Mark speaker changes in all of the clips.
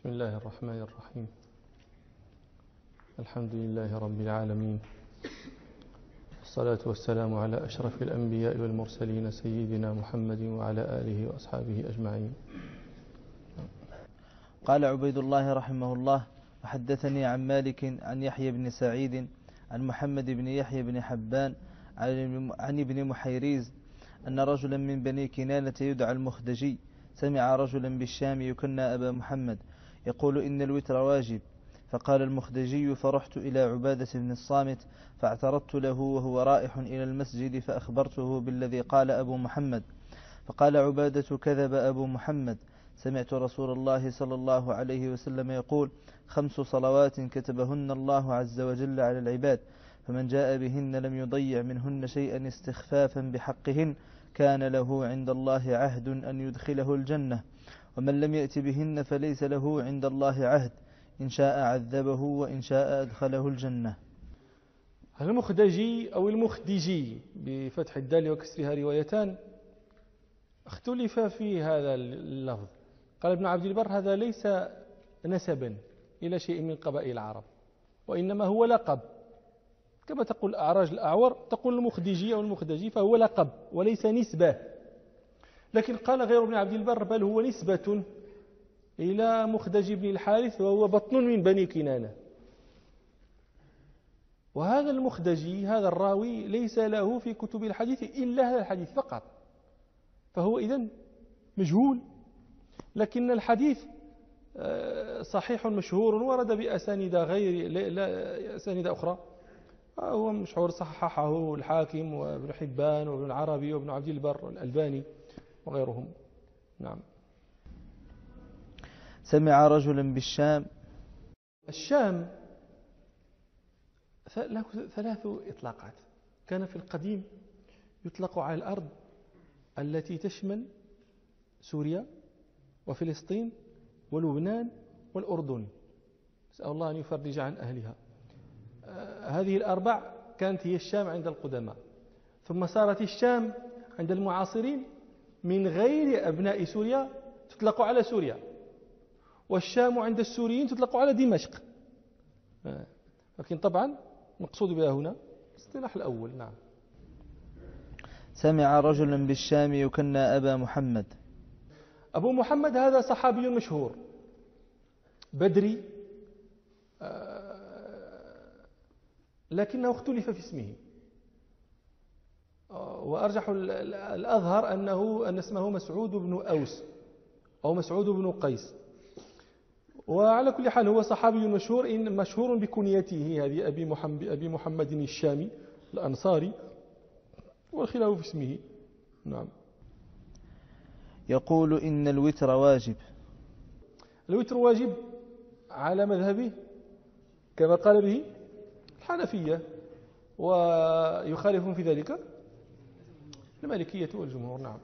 Speaker 1: بسم الله الرحمن الرحيم. الحمد لله رب العالمين، والصلاة والسلام على أشرف الأنبياء والمرسلين سيدنا محمد وعلى آله وأصحابه أجمعين.
Speaker 2: قال عبيد الله رحمه الله: وحدثني عن مالك عن يحيى بن سعيد عن محمد بن يحيى بن حبان عن ابن محيريز أن رجلا من بني كنانة يدعى المخدجي سمع رجلا بالشام يكنى أبا محمد يقول إن الوتر واجب، فقال المخدجي: فرحت إلى عبادة بن الصامت فاعترضت له وهو رائح إلى المسجد فأخبرته بالذي قال أبو محمد، فقال عبادة: كذب أبو محمد، سمعت رسول الله صلى الله عليه وسلم يقول: 5 صلوات كتبهن الله عز وجل على العباد، فمن جاء بهن لم يضيع منهن شيئا استخفافا بحقهن كان له عند الله عهد أن يدخله الجنة، ومن لم يأت بهن فليس له عند الله عهد، إن شاء عذبه وإن شاء أدخله الجنة.
Speaker 1: المخدجي أو المخدجي بفتح الدال وكسرها روايتان، اختلف في هذا اللفظ. قال ابن عبد البر: هذا ليس نسبا إلى شيء من قبائل العرب، وإنما هو لقب، كما تقول أعراج الأعور تقول المخدجي أو المخدجي، فهو لقب وليس نسبة. لكن قال غير ابن عبد البر: بل هو نسبة إلى مخدج بن الحارث، وهو بطن من بني كنانة. وهذا المخدجي هذا الراوي ليس له في كتب الحديث إلا هذا الحديث فقط، فهو إذن مجهول. لكن الحديث صحيح مشهور ورد بأسانيد أسانيد أخرى، هو مشهور، صححه الحاكم وابن حبان وابن العربي وابن عبد البر والألباني وغيرهم. نعم.
Speaker 2: سمع رجلا بالشام.
Speaker 1: الشام له 3 إطلاقات. كان في القديم يطلق على الأرض التي تشمل سوريا وفلسطين ولبنان والأردن، نسأل الله أن يفرج عن أهلها. هذه ال4 كانت هي الشام عند القدماء، ثم صارت الشام عند المعاصرين من غير أبناء سوريا تطلق على سوريا، والشام عند السوريين تطلق على دمشق. لكن طبعا مقصود بها هنا الاصطلاح الأول. نعم.
Speaker 2: سمع رجلا بالشام يكنى أبا محمد.
Speaker 1: أبو محمد هذا صحابي مشهور بدري، لكنه اختلف في اسمه، وأرجح الأظهر أن اسمه مسعود بن أوس أو مسعود بن قيس. وعلى كل حال هو صحابي مشهور بكنيته هذه أبي محمد الشامي الأنصاري، والخلاف في اسمه. نعم.
Speaker 2: يقول إن الوتر واجب.
Speaker 1: الوتر واجب على مذهبه كما قال به الحنفية، ويخالفون في ذلك المالكية والجمهور. نعم.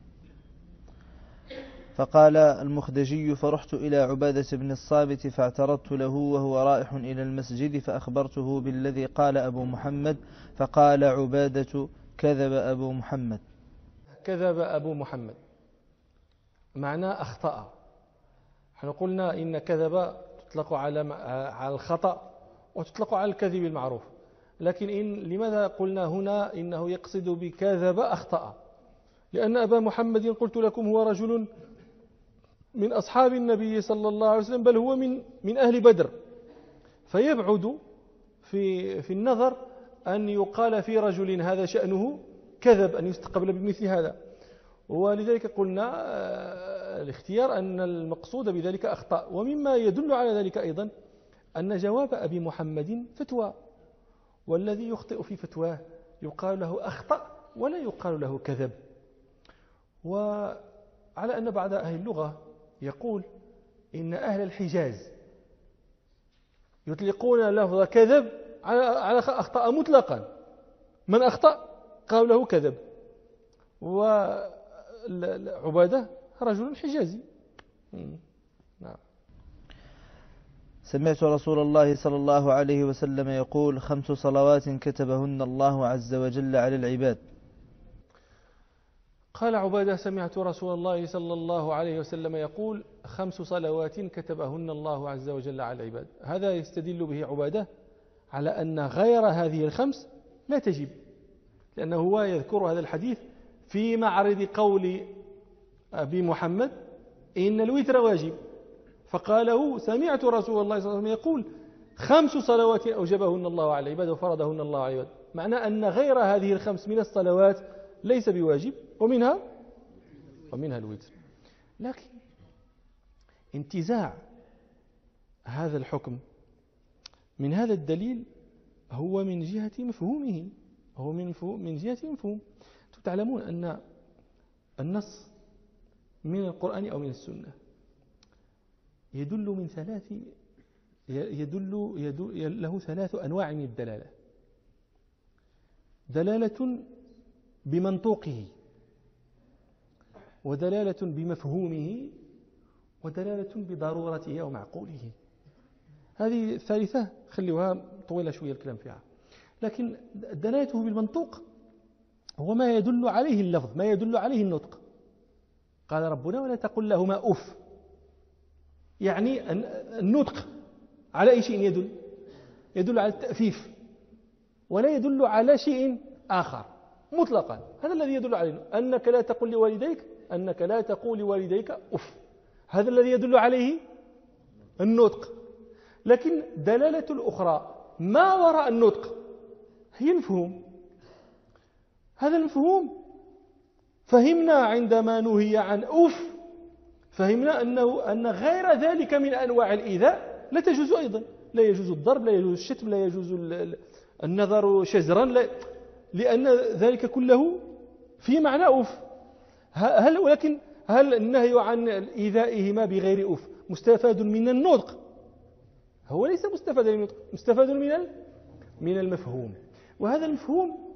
Speaker 2: فقال المخدجي: فرحت إلى عبادة بن الصامت فاعترضت له وهو رائح إلى المسجد فأخبرته بالذي قال أبو محمد، فقال عبادة: كذب أبو محمد.
Speaker 1: كذب أبو محمد معناه أخطأ. نحن قلنا إن كذب تطلق على الخطأ وتطلق على الكذب المعروف، لكن لماذا قلنا هنا إنه يقصد بكذب أخطأ؟ لأن أبا محمد قلت لكم هو رجل من أصحاب النبي صلى الله عليه وسلم، بل هو من أهل بدر، فيبعد في النظر أن يقال في رجل هذا شأنه كذب أن يستقبل بمثل هذا. ولذلك قلنا الاختيار أن المقصود بذلك أخطأ. ومما يدل على ذلك أيضا أن جواب أبي محمد فتوى، والذي يخطئ في فتواه يقال له أخطأ ولا يقال له كذب. وعلى أن بعض أهل اللغة يقول إن أهل الحجاز يطلقون لفظ كذب على أخطأ مطلقا، من أخطأ قالوا له كذب. وعبادة رجل حجازي. نعم.
Speaker 2: سمعت رسول الله صلى الله عليه وسلم يقول: 5 صلوات كتبهن الله عز وجل على العباد.
Speaker 1: قال عبادة: سمعت رسول الله صلى الله عليه وسلم يقول: 5 صلوات كتبهن الله عز وجل على العباد. هذا يستدل به عبادة على أن غير هذه ال5 لا تجب، لأنه هو يذكر هذا الحديث في معرض قول أبي محمد: إن الوتر واجب، فقاله: سمعت رسول الله صلى الله عليه وسلم يقول: 5 صلوات أوجبهن الله على العباد وفرضهن الله على العباد. معنى أن غير هذه ال5 من الصلوات ليس بواجب، ومنها الوتر. لكن انتزاع هذا الحكم من هذا الدليل هو من جهة مفهومه، هو من جهة مفهوم. تعلمون أن النص من القرآن أو من السنة يدل له 3 أنواع من الدلالة: دلالة بمنطوقه، ودلالة بمفهومه، ودلالة بضرورته أو معقوله. هذه الثالثة خلوها طويلة شوية الكلام فيها. لكن دلالته بالمنطوق هو ما يدل عليه اللفظ، ما يدل عليه النطق. قال ربنا: ولا تقل لهما أف. يعني النطق على أي شيء يدل على التأفيف، ولا يدل على شيء آخر مطلقا. هذا الذي يدل عليه أنك لا تقول لوالديك أف. هذا الذي يدل عليه النطق. لكن دلالة الأخرى ما وراء النطق هي المفهوم. هذا المفهوم فهمنا عندما نهي عن أف، فهمنا أن غير ذلك من أنواع الإيذاء لا تجوز أيضا. لا يجوز الضرب، لا يجوز الشتم، لا يجوز النظر شجرا، لأن ذلك كله في معنى أف. ولكن هل النهي عن إيذائهما بغير أف مستفاد من النطق؟ هو ليس مستفادا من النطق، مستفاد من المفهوم. وهذا المفهوم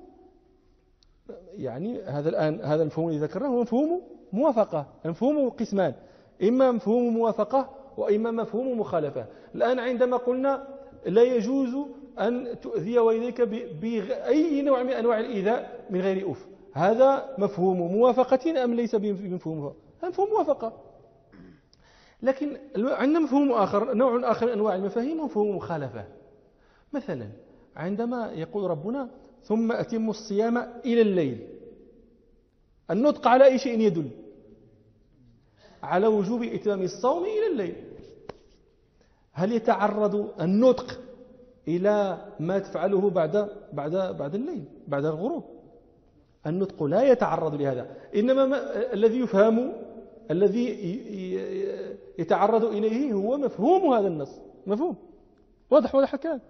Speaker 1: يعني هذا المفهوم الذي ذكرناه هو مفهوم موافقة. المفهوم قسمان: إما مفهوم موافقة وإما مفهوم مخالفة. الآن عندما قلنا لا يجوز أن تؤذي والديك بأي نوع من أنواع الإيذاء من غير أف، هذا مفهوم موافقة أم ليس بمفهوم؟ هذا مفهوم موافقة. لكن عندنا مفهوم آخر، نوع آخر من أنواع المفاهيم، مفهوم مخالفة. مثلا عندما يقول ربنا: ثم أتموا الصيام إلى الليل، النطق على أي شيء يدل؟ على وجوب إتمام الصوم إلى الليل. هل يتعرض النطق إلى ما تفعله بعد الليل، بعد الغروب؟ النطق لا يتعرض لهذا، إنما الذي يفهم، الذي يتعرض إليه هو مفهوم هذا النص. مفهوم واضح الكلام.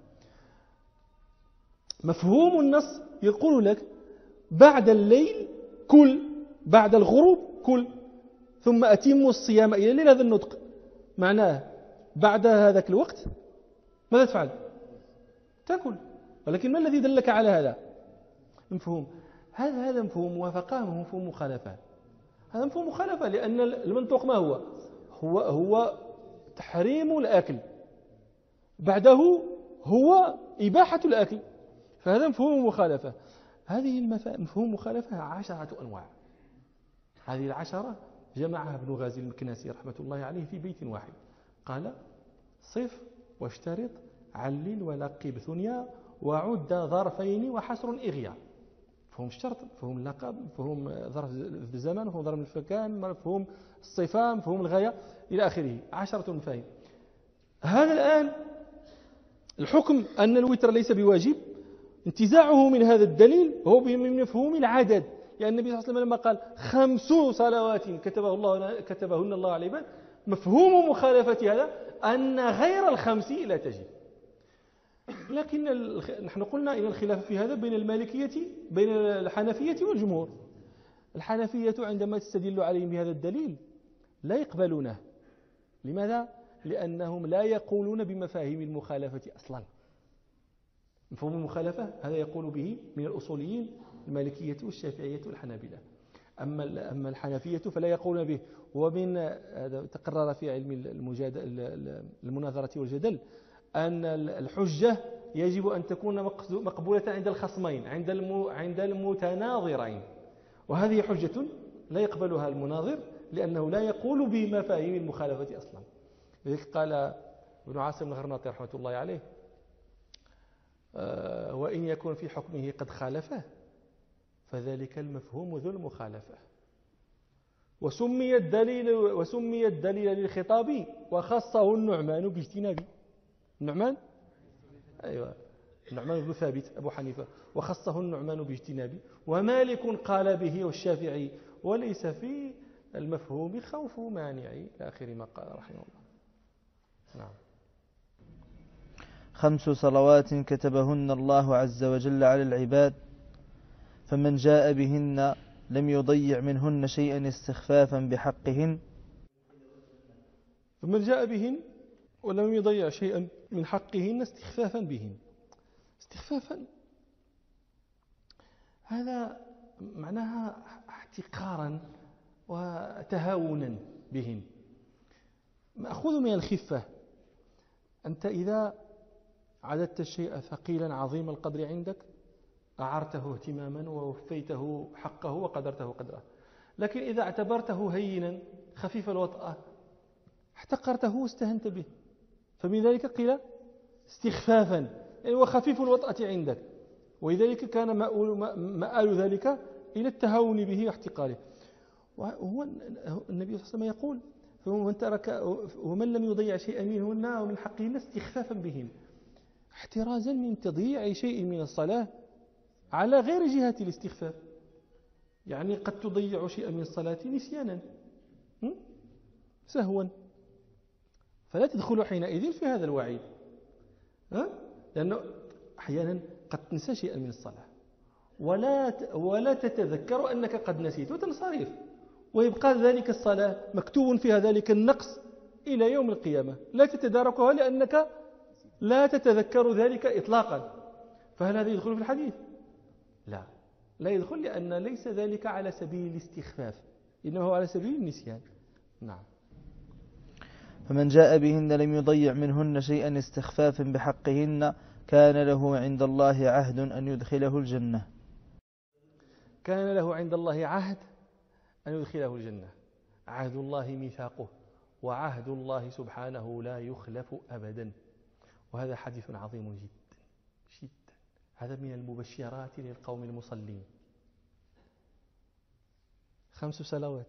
Speaker 1: مفهوم النص يقول لك: بعد الليل كل، بعد الغروب كل، ثم أتموا الصيام إلى الليل. هذا النطق معناه بعد هذاك الوقت ماذا تفعل؟ تأكل. ولكن ما الذي دلك على هذا؟ المفهوم. هذا مفهوم موافقة ومفهوم مخالفة. هذا مفهوم مخالفة، لأن المنطوق ما هو تحريم الأكل، بعده هو إباحة الأكل، فهذا مفهوم مخالفة. هذه مفهوم مخالفة 10 أنواع. هذه 10 جمعها ابن غازي المكناسي رحمة الله عليه في بيت واحد. قال: صف واشترط علل ولقب ثنيا وعد ظرفين وحصر إغيا. مفهوم الشرط، مفهوم اللقب، مفهوم ظرف الزمان، مفهوم ظرف المكان، مفهوم الصفة، مفهوم الغاية، إلى آخره. 10 مفاهيم. هذا الآن الحكم أن الوتر ليس بواجب، انتزاعه من هذا الدليل هو من مفهوم العدد. لأن النبي صلى الله عليه وسلم لما قال 5 صلوات كتبهن الله على العباد، مفهوم مخالفة هذا أن غير ال5 لا تجب. لكن نحن قلنا إن الخلاف في هذا بين الحنفية والجمهور. الحنفية عندما تستدل عليهم بهذا الدليل لا يقبلونه. لماذا؟ لأنهم لا يقولون بمفاهيم المخالفة أصلا. مفهوم المخالفة هذا يقول به من الأصوليين المالكية والشافعية والحنابلة. أما الحنفية فلا يقولون به. ومن تقرر في علم المناظرة والجدل أن الحجة يجب أن تكون مقبولة عند الخصمين، عند المتناظرين. وهذه حجة لا يقبلها المناظر لأنه لا يقول بمفاهيم المخالفة أصلا. لذلك قال ابن عاصم الغرناطي رحمة الله عليه وإن يكن في حكمه قد خالفه فذلك المفهوم ذو المخالفة. وسمي الدليل للخطاب وخصه النعمان باجتنابه. النعمان بن ثابت أبو حنيفة وخصه النعمان باجتنابه، ومالك قال به والشافعي، وليس في المفهوم خوف مانع إلى آخر ما قال رحمه الله. نعم.
Speaker 2: 5 صلوات كتبهن الله عز وجل على العباد، فمن جاء بهن لم يضيع منهن شيئا استخفافا بحقهن.
Speaker 1: فمن جاء بهن ولم يضيع شيئا من حقهن استخفافا بهن. استخفافا هذا معناها احتقارا وتهاونا بهن، مأخوذ من الخفة. أنت إذا عددت الشيء ثقيلا عظيم القدر عندك أعرته اهتماما ووفيته حقه وقدرته قدره، لكن إذا اعتبرته هينا خفيف الوطأة احتقرته واستهنت به، فمن ذلك قيل استخفافا، يعني وخفيف الوطأة عندك، ولذلك كان مآل ذلك إلى التهاون به واحتقاره. وهو النبي صلى الله عليه وسلم يقول ومن لم يضيع شيئا منهن ومن حقهن استخفافا بهن، احترازا من تضييع شيء من الصلاة على غير جهة الاستخفاف. يعني قد تضيع شيئا من الصلاة نسيانا سهوا، فلا تدخل حينئذ في هذا الوعيد، لأنه أحيانا قد تنسى شيئا من الصلاة ولا تتذكر أنك قد نسيت وتنصرف، ويبقى ذلك الصلاة مكتوب فيها ذلك النقص إلى يوم القيامة، لا تتداركها لأنك لا تتذكر ذلك إطلاقا. فهل هذا يدخل في الحديث؟ لا يدخل، لأن ليس ذلك على سبيل الاستخفاف، إنه هو على سبيل النسيان. نعم.
Speaker 2: فمن جاء بهن لم يضيع منهن شيئا استخفافا بحقهن كان له عند الله عهد أن يدخله الجنة.
Speaker 1: كان له عند الله عهد أن يدخله الجنة. عهد الله ميثاقه، وعهد الله سبحانه لا يخلف أبدا. وهذا حديث عظيم جدا جدا، هذا من المبشرات للقوم المصلين. 5 صلوات،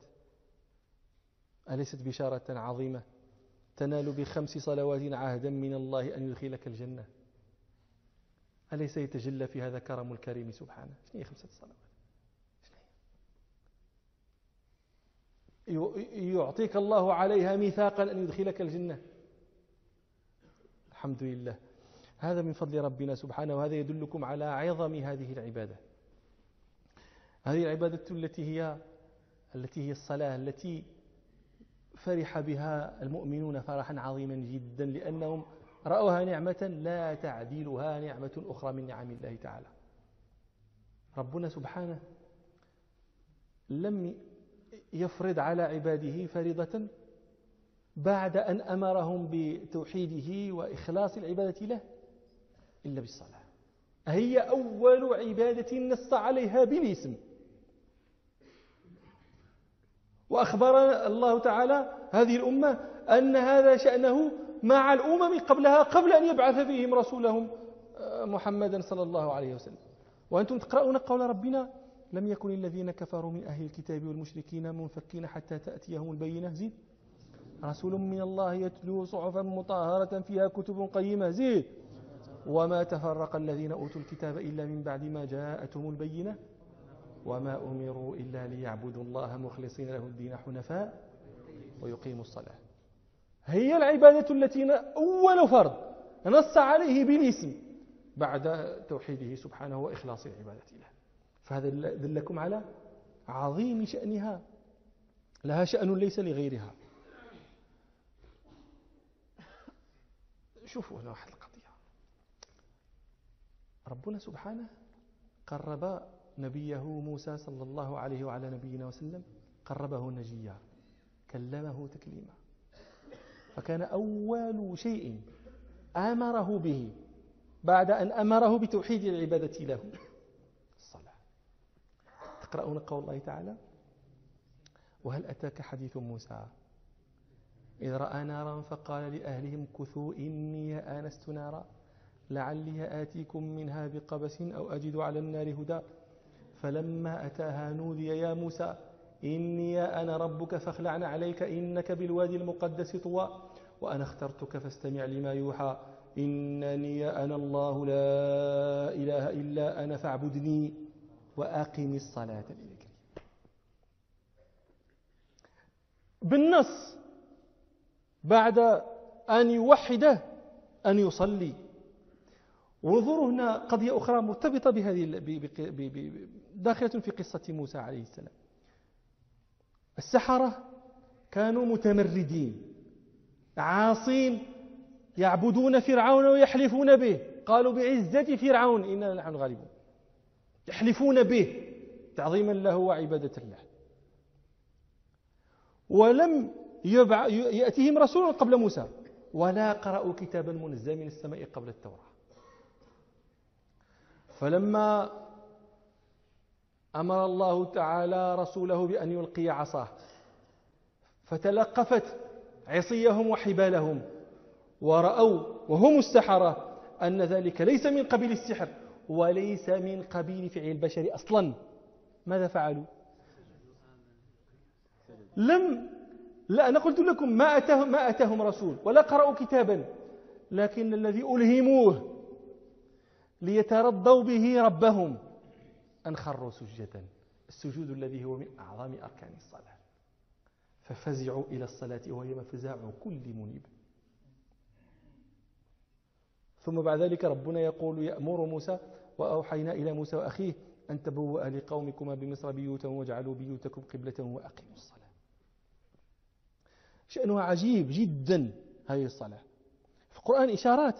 Speaker 1: أليست بشارة عظيمة؟ تنال ب5 صلوات عهدا من الله أن يدخلك الجنة. أليس يتجلى في هذا كرم الكريم سبحانه؟ شنو هي 5 صلوات؟ يعطيك الله عليها ميثاقا أن يدخلك الجنة. الحمد لله، هذا من فضل ربنا سبحانه، وهذا يدلكم على عظم هذه العبادة. هذه العبادة التي هي الصلاة، التي فرح بها المؤمنون فرحا عظيما جدا، لأنهم رأوها نعمة لا تعديلها نعمة أخرى من نعم الله تعالى. ربنا سبحانه لم يفرض على عباده فريضة بعد أن أمرهم بتوحيده وإخلاص العبادة له إلا بالصلاة. هي أول عبادة نص عليها بالاسم، وأخبر الله تعالى هذه الأمة أن هذا شأنه مع الأمم قبلها، قبل أن يبعث فيهم رسولهم محمدا صلى الله عليه وسلم. وأنتم تقرؤون قول ربنا: لم يكن الذين كفروا من أهل الكتاب والمشركين منفكين حتى تأتيهم البينة. زيد: رسول من الله يتلو صحفا مطهرة فيها كتب قيمة. زيد: وما تفرق الذين أوتوا الكتاب إلا من بعد ما جاءتهم البينة وما أمروا إلا ليعبدوا الله مخلصين له الدين حنفاء ويقيموا الصلاة. هي العبادة التي أول فرض نص عليه بالاسم بعد توحيده سبحانه وإخلاص العبادة له. فهذا دلكم على عظيم شأنها، لها شأن ليس لغيرها. شوفوا هنا واحد القضية. ربنا سبحانه قرب نبيه موسى صلى الله عليه وعلى نبينا وسلم، قربه نجيا، كلمه تكليما. فكان أول شيء أمره به بعد أن أمره بتوحيد العبادة له الصلاة. تقرؤون قول الله تعالى: وهل أتاك حديث موسى إذ رأى نارا فقال لأهلهم كثوا إني آنست نارا لعلي آتيكم منها بقبس أو أجد على النار هدى فلما أتاها نودي يا موسى إني أنا ربك فاخلع عليك إنك بالوادي المقدس طوى وأنا اخترتك فاستمع لما يوحى إنني أنا الله لا إله إلا أنا فاعبدني وأقم الصلاة لذكري. بالنص بعد أن يوحده أن يصلي. وانظروا هنا قضية أخرى مرتبطة بهذه داخلة في قصة موسى عليه السلام. السحرة كانوا متمردين عاصين يعبدون فرعون ويحلفون به، قالوا بعزة فرعون إننا نحن الغالبون، يحلفون به تعظيما له وعبادة له. ولم يأتيهم رسول قبل موسى ولا قرأوا كتابا منزلا من السماء قبل التوراة. فلما أمر الله تعالى رسوله بأن يلقي عصاه فتلقفت عصيهم وحبالهم ورأوا وهم السحرة أن ذلك ليس من قبيل السحر وليس من قبيل فعل البشر أصلا، ماذا فعلوا؟ لا أنا قلت لكم ما أتاهم رسول ولا قرأوا كتابا، لكن الذي ألهموه ليترضوا به ربهم أن خروا سجدا، السجود الذي هو من أعظم أركان الصلاة، ففزعوا إلى الصلاة وهي مفزع كل منيب. ثم بعد ذلك ربنا يأمر موسى وأوحينا إلى موسى وأخيه أن تبوأ لقومكما بمصر بيوتا واجعلوا بيوتكم قبلة وأقيموا الصلاة. شأنها عجيب جدا هذه الصلاة. في القرآن إشارات.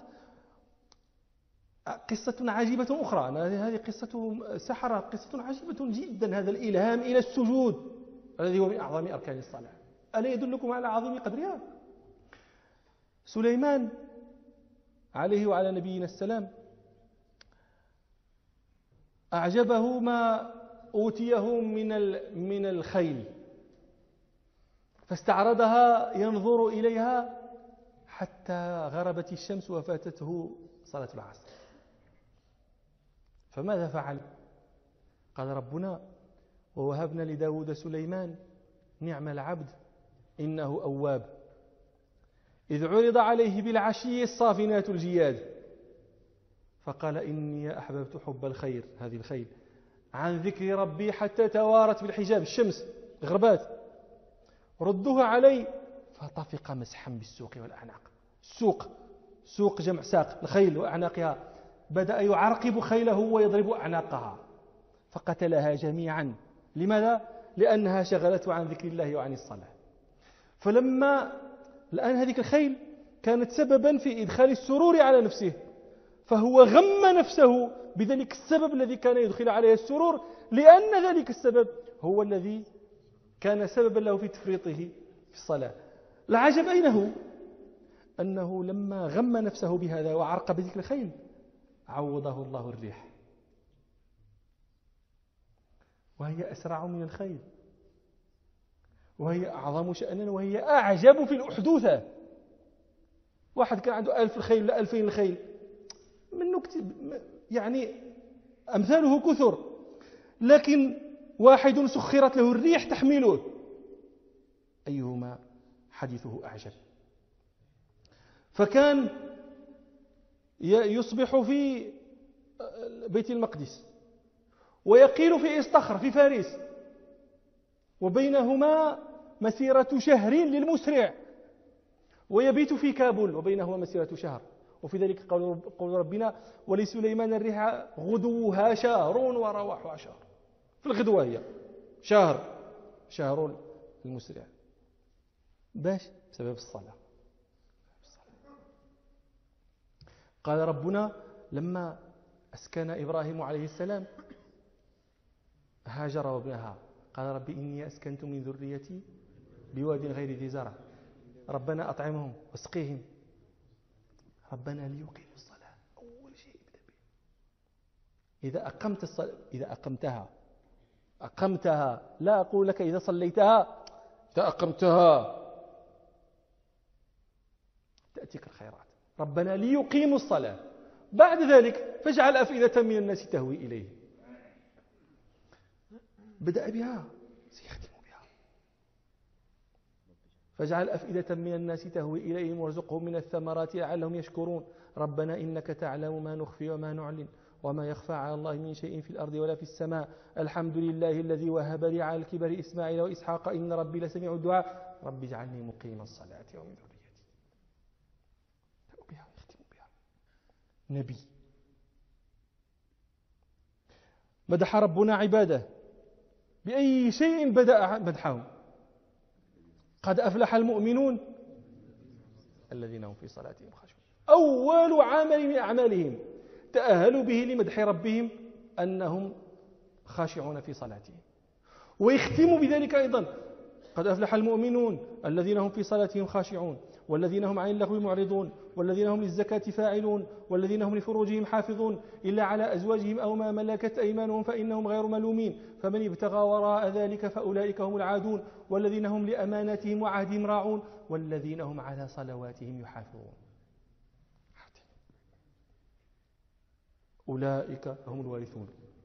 Speaker 1: قصة عجيبة أخرى، هذه قصة سحرة، قصة عجيبة جدا، هذا الإلهام إلى السجود الذي هو من أعظم أركان الصلاة. ألا يدلكم على عظيم قدرها؟ سليمان عليه وعلى نبينا السلام أعجبه ما أوتيه من الخيل، فاستعرضها ينظر إليها حتى غربت الشمس وفاتته صلاة العصر. فماذا فعل؟ قال ربنا ووهبنا لداود سليمان نعم العبد إنه أواب إذ عرض عليه بالعشي الصافنات الجياد فقال إني أحببت حب الخير، هذه الخيل، عن ذكر ربي حتى توارت بالحجاب، الشمس غربات، ردوها علي فطفق مسحا بالسوق والأعناق. سوق جمع ساق، الخيل وأعناقها، بدأ يعرقب خيله ويضرب أعناقها فقتلها جميعا. لماذا؟ لأنها شغلته عن ذكر الله وعن الصلاة. الآن هذه الخيل كانت سببا في إدخال السرور على نفسه، فهو غم نفسه بذلك السبب الذي كان يدخل عليه السرور، لأن ذلك السبب هو الذي كان سببا له في تفريطه في الصلاة. العجب أين هو؟ أنه لما غم نفسه بهذا وعرق بذلك الخيل عوضه الله الريح، وهي أسرع من الخيل، وهي أعظم شأنا، وهي أعجب في الأحدوثة. واحد كان عنده 1000 الخيل لا 2000 الخيل منه يعني أمثاله كثر، لكن واحد سخرت له الريح تحمله، أيهما حديثه أعجب. فكان يصبح في بيت المقدس ويقيل في إسطخر في فارس، وبينهما مسيرة شهر للمسرع، ويبيت في كابول وبينهما مسيرة شهر. وفي ذلك قول ربنا ولسليمان الريح غدوها شهر ورواحها شهر، في الغدوة هي شهر المسرع، باش بسبب الصلاة. قال ربنا لما أسكن إبراهيم عليه السلام هاجر وابنها قال ربي إني أسكنت من ذريتي بواد غير ذي زرع ربنا أطعمهم واسقيهم ربنا ليقيموا الصلاة. أول شيء ابدأ به. إذا أقمت الصلاة، إذا أقمتها لا أقول لك إذا صليتها إذا أقمتها تأتيك الخيرات. ربنا ليقيموا الصلاة، بعد ذلك فاجعل أفئدة من الناس تهوي إليه. بدأ بها سيختم بها. فاجعل أفئدة من الناس تهوي إليهم وارزقهم من الثمرات لعلهم يشكرون. ربنا إنك تعلم ما نخفي وما نعلن وما يخفى على الله من شيء في الأرض ولا في السماء. الحمد لله الذي وهب لي على الكبر إسماعيل وإسحاق إن ربي لسميع الدعاء. رب اجعلني مقيم الصلاة ومن ذريتي. بها يختم بها. نبي مدح ربنا عباده بأي شيء بدأ مدحهم؟ قد أفلح المؤمنون الذين هم في صلاتهم خاشعون. أول عمل من أعمالهم تأهلوا به لمدح ربهم أنهم خاشعون في صلاتهم. ويختموا بذلك أيضا قد أفلح المؤمنون الذين هم في صلاتهم خاشعون والذين هم عن اللغو معرضون والذين هم للزكاة فاعلون والذين هم لفروجهم حافظون إلا على أزواجهم أو ما ملكت أيمانهم فإنهم غير ملومين فمن ابتغى وراء ذلك فأولئك هم العادون والذين هم لأماناتهم وعهدهم راعون والذين هم على صلواتهم يحافظون. أولئك هم الوارثون.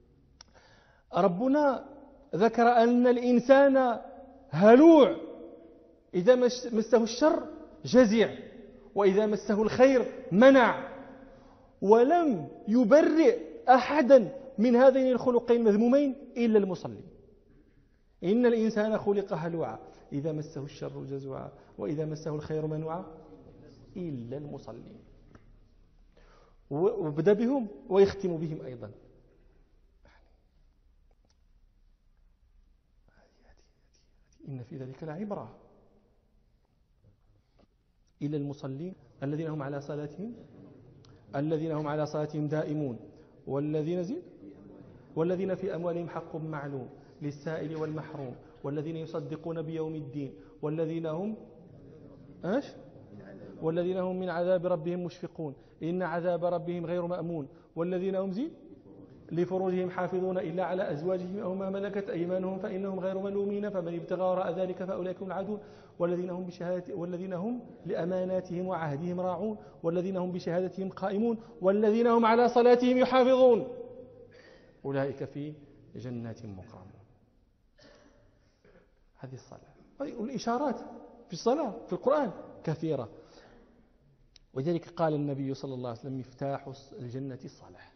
Speaker 1: ربنا ذكر أن الإنسان هلوع، إذا مسه الشر جزع وإذا مسه الخير منع، ولم يبرئ أحدا من هذين الخلقين المذمومين إلا المصلي. إن الإنسان خلق هلوعا إذا مسه الشر جزوعا وإذا مسه الخير منوعا إلا المصلين. وبدأ بهم ويختم بهم أيضا. إن في ذلك لعبرة إلى المصلين الذين هم على صلاتهم دائمون والذين في أموالهم حق معلوم للسائل والمحروم والذين يصدقون بيوم الدين والذين هم من عذاب ربهم مشفقون إن عذاب ربهم غير مأمون والذين هم لفروجهم حافظون إلا على أزواجهم أو ما ملكت أيمانهم فإنهم غير ملومين فمن ابتغى وراء ذلك فأولئك هم العادون والذين هم لأماناتهم وعهدهم راعون والذين هم بشهادتهم قائمون والذين هم على صلاتهم يحافظون أولئك في جنات مكرمون. هذه الصلاة. والإشارات في الصلاة في القرآن كثيرة، ولذلك قال النبي صلى الله عليه وسلم مفتاح الجنة الصلاة.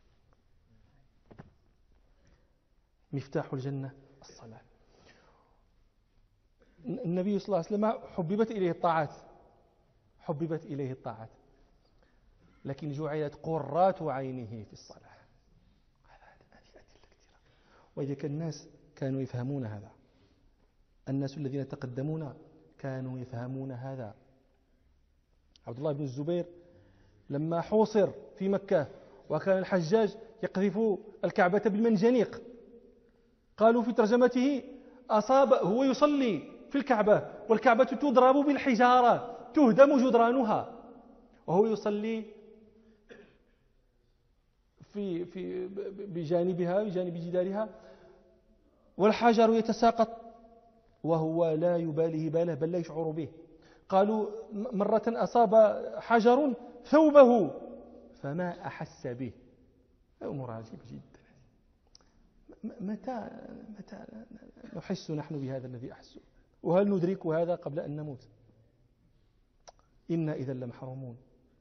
Speaker 1: مفتاح الجنة الصلاة. النبي صلى الله عليه وسلم حببت إليه الطاعات لكن جعلت قرات عينه في الصلاة. هذه أدلة كثيرة، وإذا الناس كانوا يفهمون هذا، الناس الذين تقدمون كانوا يفهمون هذا. عبد الله بن الزبير لما حوصر في مكة وكان الحجاج يقذف الكعبة بالمنجنيق، قالوا في ترجمته أصاب هو يصلي في الكعبة والكعبة تضرب بالحجارة تهدم جدرانها وهو يصلي بجانبها بجانب جدارها والحجر يتساقط وهو لا يبالي باله بل لا يشعر به. قالوا مرة أصاب حجر ثوبه فما أحس به. أمر عجيب جدا. متى نحس نحن بهذا الذي أحسه؟ وهل ندرك هذا قبل أن نموت؟ إنا إذا لمحرومون.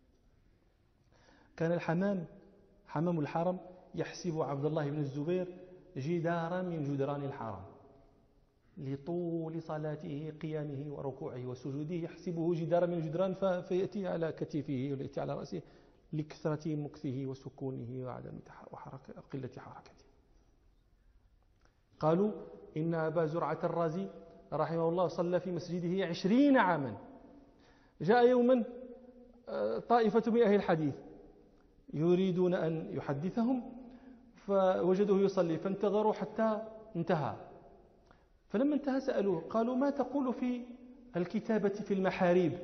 Speaker 1: كان حمام الحرم يحسب عبد الله بن الزبير جدارا من جدران الحرم لطول صلاته قيامه وركوعه وسجوده، يحسبه جدارا من الجدران فيأتي على كتفه ويأتي على رأسه لكثرة مكثه وسكونه وعدم قلة حركته. قالوا إن أبا زرعة الرازي رحمه الله صلى في مسجده 20 عاما. جاء يوما طائفة من أهل الحديث يريدون أن يحدثهم فوجدوه يصلي فانتظروا حتى انتهى. فلما انتهى سألوه قالوا ما تقول في الكتابة في المحاريب؟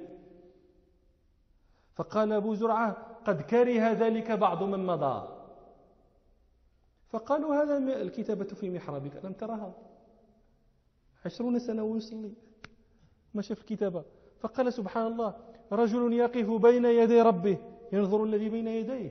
Speaker 1: فقال أبو زرعة قد كره ذلك بعض من مضى. فقالوا هذا الكتابة في محرابك ألم ترها 20 سنة ويصلي ما شاف الكتابة، فقال سبحان الله رجل يقف بين يدي ربه ينظر الذي بين يديه.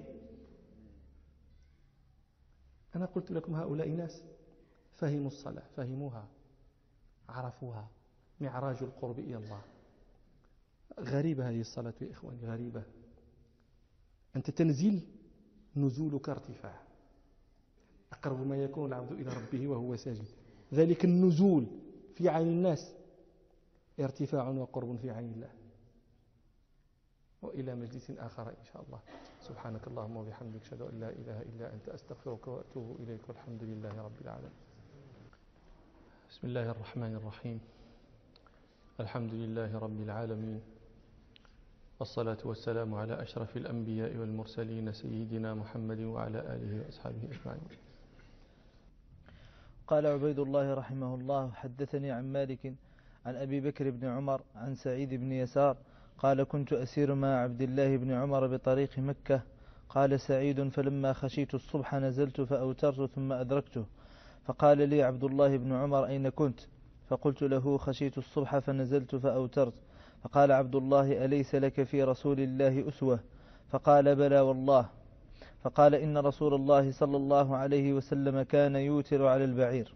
Speaker 1: أنا قلت لكم هؤلاء ناس فهموا الصلاة، فهموها، عرفوها، معراج القرب إلى الله. غريبة هذه الصلاة يا إخواني، غريبة. أنت تنزل نزولك ارتفاع، أقرب ما يكون العبد إلى ربه وهو ساجد. ذلك النزول في عين الناس ارتفاع وقرب في عين الله. وإلى مجلس آخر إن شاء الله. سبحانك اللهم وبحمدك أشهد أن لا إله إلا أنت أستغفرك وأتوب إليك والحمد لله رب العالمين. بسم الله الرحمن الرحيم. الحمد لله رب العالمين، والصلاة والسلام على أشرف الأنبياء والمرسلين سيدنا محمد وعلى آله وأصحابه أجمعين.
Speaker 2: قال عبيد الله رحمه الله: حدثني عن مالك عن أبي بكر بن عمر عن سعيد بن يسار قال: كنت أسير مع عبد الله بن عمر بطريق مكة. قال سعيد: فلما خشيت الصبح نزلت فأوترت ثم أدركته، فقال لي عبد الله بن عمر: أين كنت؟ فقلت له: خشيت الصبح فنزلت فأوترت. فقال عبد الله: أليس لك في رسول الله أسوة؟ فقال: بلى والله. فقال: إن رسول الله صلى الله عليه وسلم كان يوتر على البعير.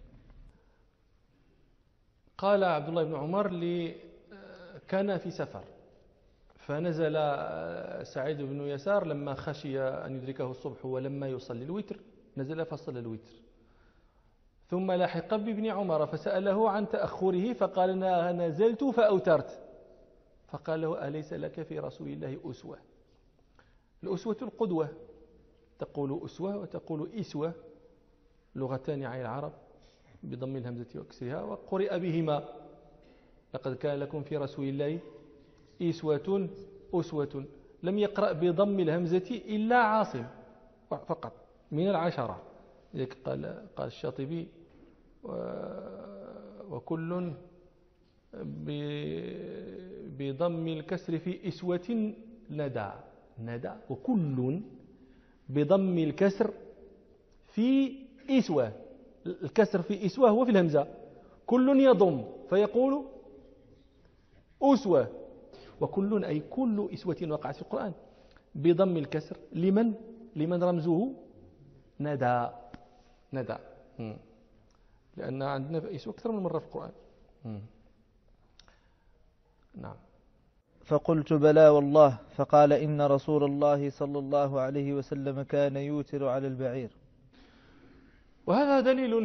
Speaker 1: قال عبد الله بن عمر كان في سفر، فنزل سعيد بن يسار لما خشي أن يدركه الصبح ولما يصلي الوتر، نزل فصلى الوتر، ثم لاحق بابن عمر فسأله عن تأخره، فقال: نزلت فأوترت. فقال له: أليس لك في رسول الله أسوة؟ الأسوة القدوة، تقول أسوة وتقول إسوة، لغتان عن العرب بضم الهمزة وكسرها، وقرئ بهما: لقد كان لكم في رسول الله إسوة أسوة. لم يقرأ بضم الهمزة إلا عاصم فقط من العشرة. قال الشاطبي: وكل بضم الكسر في إسوة ندى، وكل بضم الكسر في إسوة. الكسر في إسوة هو في الهمزة، كل يضم فيقول أسوة، وكل أي كل إسوة وقعت في القرآن بضم الكسر لمن رمزه ندى، لأن عندنا إسوة أكثر من مرة في القرآن. نعم.
Speaker 2: فقلت: بلى والله. فقال: إن رسول الله صلى الله عليه وسلم كان يوتر على البعير.
Speaker 1: وهذا دليل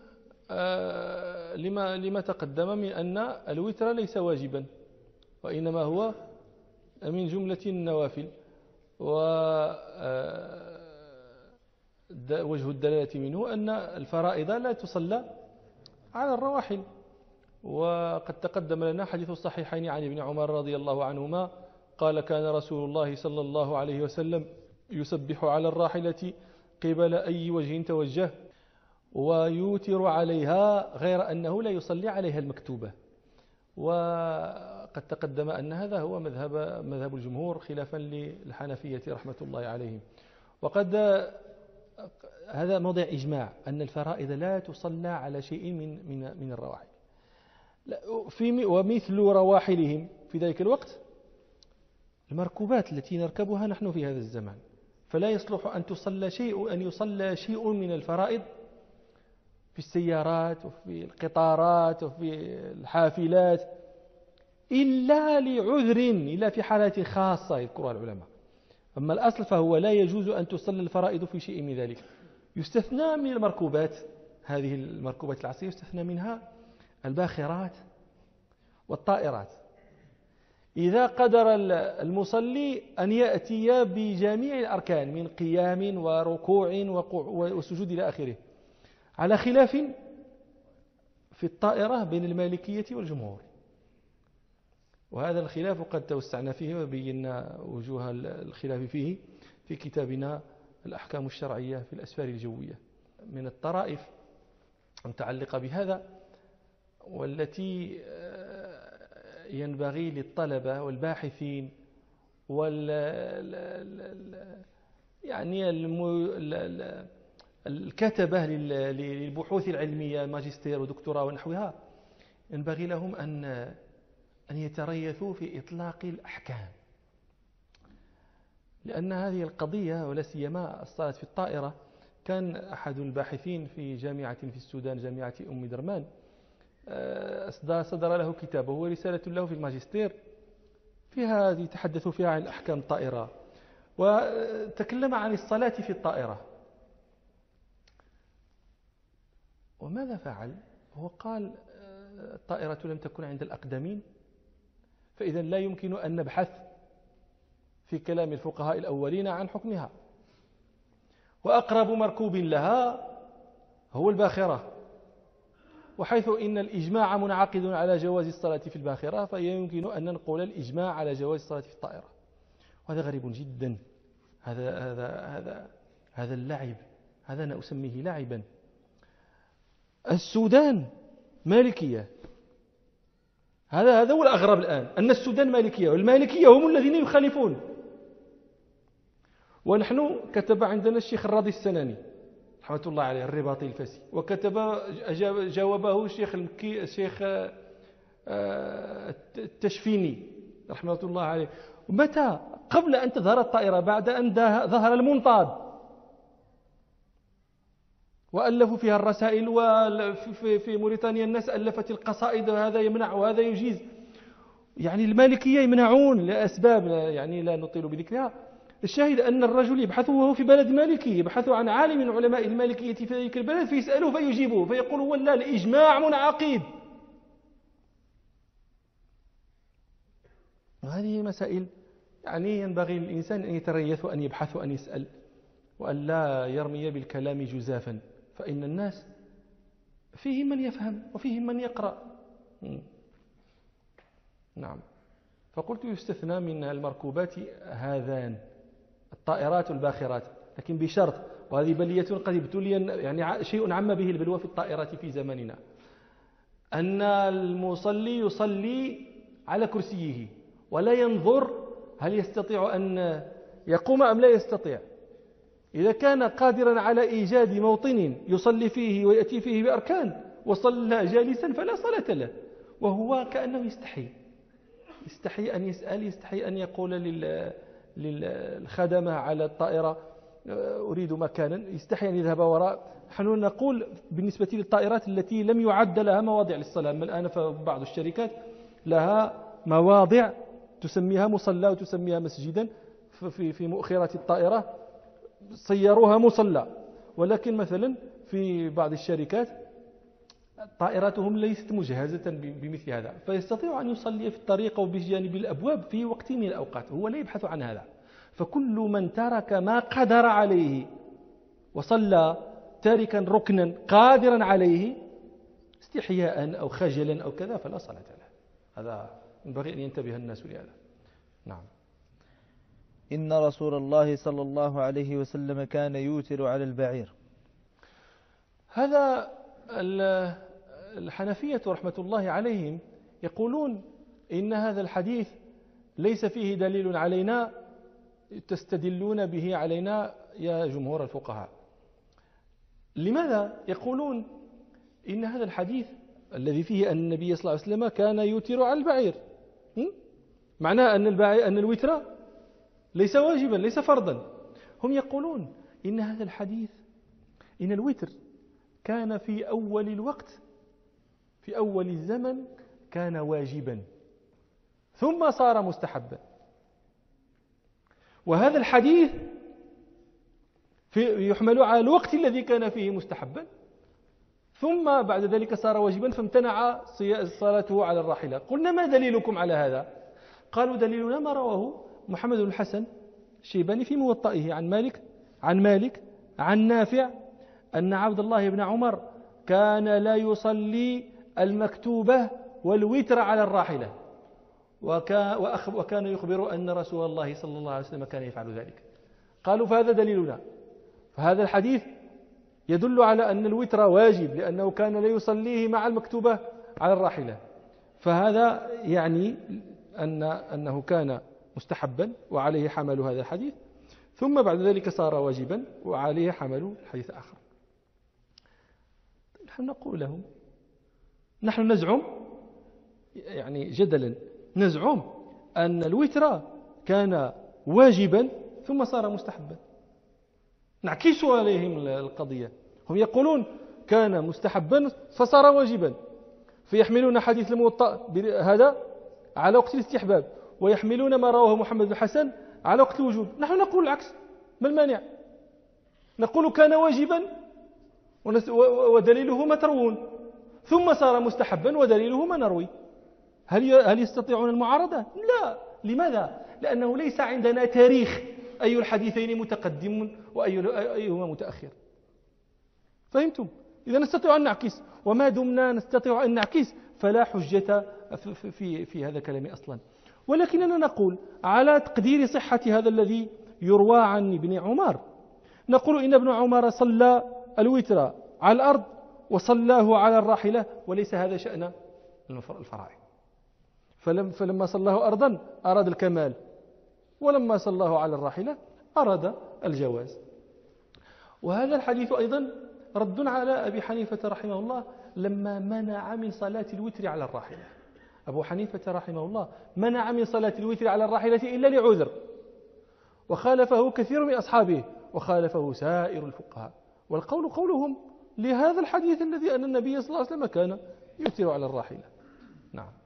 Speaker 1: لما تقدم من أن الوتر ليس واجبا، وإنما هو من جملة النوافل. ووجه الدلالة منه أن الفرائض لا تصلى على الرواحل. وقد تقدم لنا حديث الصحيحين عن ابن عمر رضي الله عنهما قال: كان رسول الله صلى الله عليه وسلم يسبح على الراحلة قبل أي وجه توجه ويوتر عليها، غير أنه لا يصلي عليها المكتوبة. وقد تقدم أن هذا هو مذهب الجمهور خلافا للحنفية رحمة الله عليهم. وقد هذا موضع إجماع أن الفرائض لا تصلى على شيء من الرواحل، ومثل رواحلهم في ذلك الوقت المركوبات التي نركبها نحن في هذا الزمان، فلا يصلح أن يصلى شيء من الفرائض في السيارات وفي القطارات وفي الحافلات إلا لعذر، إلا في حالات خاصة يذكرها العلماء. أما الأصل فهو لا يجوز أن تصلى الفرائض في شيء من ذلك. يستثنى من المركوبات، هذه المركوبات العصرية يستثنى منها الباخرات والطائرات، إذا قدر المصلي أن يأتي بجميع الأركان من قيام وركوع وسجود إلى آخره، على خلاف في الطائرة بين المالكية والجمهور. وهذا الخلاف قد توسعنا فيه وبينا وجوه الخلاف فيه في كتابنا الأحكام الشرعية في الأسفار الجوية. من الطرائف المتعلقة بهذا والتي ينبغي للطلبة والباحثين يعني الكتبة للبحوث العلمية ماجستير ودكتوراه ونحوها، ينبغي لهم أن يتريثوا في إطلاق الأحكام، لأن هذه القضية ولا سيما الصلاة في الطائرة، كان أحد الباحثين في جامعة في السودان، جامعة أم درمان، صدر له كتاب وهو رسالة له في الماجستير فيها يتحدث فيها عن أحكام الطائرة، وتكلم عن الصلاة في الطائرة. وماذا فعل؟ هو قال الطائرة لم تكن عند الأقدمين، فإذا لا يمكن أن نبحث في كلام الفقهاء الأولين عن حكمها، وأقرب مركوب لها هو الباخرة، وحيث إن الإجماع منعقد على جواز الصلاة في الباخرة، فيمكن أن ننقل الإجماع على جواز الصلاة في الطائرة. وهذا غريب جدا، هذا اللعب، هذا أنا أسميه لعبا. السودان مالكية، هذا هو الأغرب الآن، أن السودان مالكية، والمالكية هم الذين يخالفون. ونحن كتب عندنا الشيخ الراضي السناني رحمة الله عليه الرباطي الفاسي، وكتب جاوبه الشيخ التشفيني رحمة الله عليه. متى؟ قبل أن تظهر الطائرة، بعد أن ظهر المنطاد وألفوا فيها الرسائل، وفي موريتانيا الناس ألفت القصائد، وهذا يمنع وهذا يجيز. يعني المالكية يمنعون لأسباب يعني لا نطيل بذكرها. الشاهد أن الرجل يبحث وهو في بلد مالكي، يبحث عن عالم من علماء المالكية في ذلك البلد، فيسأله فيجيبه، فيقول هو لا، الإجماع منعقد. وهذه مسائل يعني ينبغي للإنسان أن يتريث وأن يبحث وأن يسأل، وأن لا يرمي بالكلام جزافا، فإن الناس فيهم من يفهم وفيهم من يقرأ. نعم. فقلت يستثنى من المركوبات هذان، الطائرات والباخرات، لكن بشرط، وهذه بلية قد ابتلي، يعني شيء عم به البلوى في الطائرات في زماننا، أن المصلي يصلي على كرسيه ولا ينظر هل يستطيع أن يقوم أم لا يستطيع. إذا كان قادرا على إيجاد موطن يصلي فيه ويأتي فيه بأركان وصلى جالسا فلا صلاة له، وهو كأنه يستحي أن يسأل، يستحي أن يقول للخدمة على الطائرة أريد مكانا، يستحي أن يذهب وراء. نحن نقول بالنسبة للطائرات التي لم يعد لها مواضع للصلاة، الآن فبعض الشركات لها مواضع تسميها مصلى وتسميها مسجدا، في مؤخرة الطائرة صيروها مصلى، ولكن مثلا في بعض الشركات طائراتهم ليست مجهزة بمثل هذا، فيستطيع أن يصلي في الطريق وبجانب الأبواب في وقت من الأوقات، هو لا يبحث عن هذا. فكل من ترك ما قدر عليه وصلى تاركا ركنا قادرا عليه استحياء أو خجلا أو كذا فلا صلاة له. هذا ينبغي أن ينتبه الناس لهذا. نعم.
Speaker 2: إن رسول الله صلى الله عليه وسلم كان يوتر على البعير.
Speaker 1: هذا الحنفية رحمة الله عليهم يقولون إن هذا الحديث ليس فيه دليل علينا تستدلون به علينا يا جمهور الفقهاء. لماذا؟ يقولون إن هذا الحديث الذي فيه أن النبي صلى الله عليه وسلم كان يوتر على البعير، معناه أن الوتر ليس واجبا، ليس فرضا. هم يقولون إن هذا الحديث، إن الوتر كان في أول الوقت، في أول الزمن كان واجبا ثم صار مستحبا، وهذا الحديث يحمل على الوقت الذي كان فيه مستحبا ثم بعد ذلك صار واجبا فامتنع صلاته على الراحلة. قلنا ما دليلكم على هذا؟ قالوا دليلنا ما رواه محمد بن الحسن الشيباني في موطئه عن مالك عن نافع أن عبد الله بن عمر كان لا يصلي المكتوبة والوتر على الراحلة، وكان يخبر أن رسول الله صلى الله عليه وسلم كان يفعل ذلك. قالوا فهذا دليلنا، فهذا الحديث يدل على أن الوتر واجب لأنه كان لا يصليه مع المكتوبة على الراحلة، فهذا يعني أنه كان مستحبا وعليه حمل هذا الحديث، ثم بعد ذلك صار واجبا وعليه حمل حديث آخر. نحن نقول لهم، نحن نزعم يعني جدلا نزعم أن الوتر كان واجبا ثم صار مستحبا. نعكس عليهم القضية. هم يقولون كان مستحبا فصار واجبا، فيحملون حديث الموطأ هذا على وقت الاستحباب، ويحملون ما رواه محمد بن حسن على وقت الوجوب. نحن نقول العكس، ما المانع؟ نقول كان واجبا ودليله ما تروون، ثم صار مستحبا ودليله ما نروي. هل يستطيعون المعارضة؟ لا. لماذا؟ لأنه ليس عندنا تاريخ أي الحديثين متقدم وأيهما متأخر. فهمتم؟ إذا نستطيع أن نعكس، وما دمنا نستطيع أن نعكس فلا حجة في هذا الكلام أصلا. ولكننا نقول على تقدير صحة هذا الذي يروى عن ابن عمر، نقول إن ابن عمر صلى الوتر على الأرض وصلاه على الراحلة، وليس هذا شأن الفرائض. فلما صلاه أرضا أراد الكمال، ولما صلاه على الراحلة أراد الجواز. وهذا الحديث أيضا رد على أبي حنيفة رحمه الله لما منع من صلاة الوتر على الراحلة. أبو حنيفة رحمه الله منع من صلاة الوتر على الراحلة إلا لعذر، وخالفه كثير من أصحابه، وخالفه سائر الفقهاء، والقول قولهم لهذا الحديث الذي أن النبي صلى الله عليه وسلم كان يوتر على الراحلة. نعم.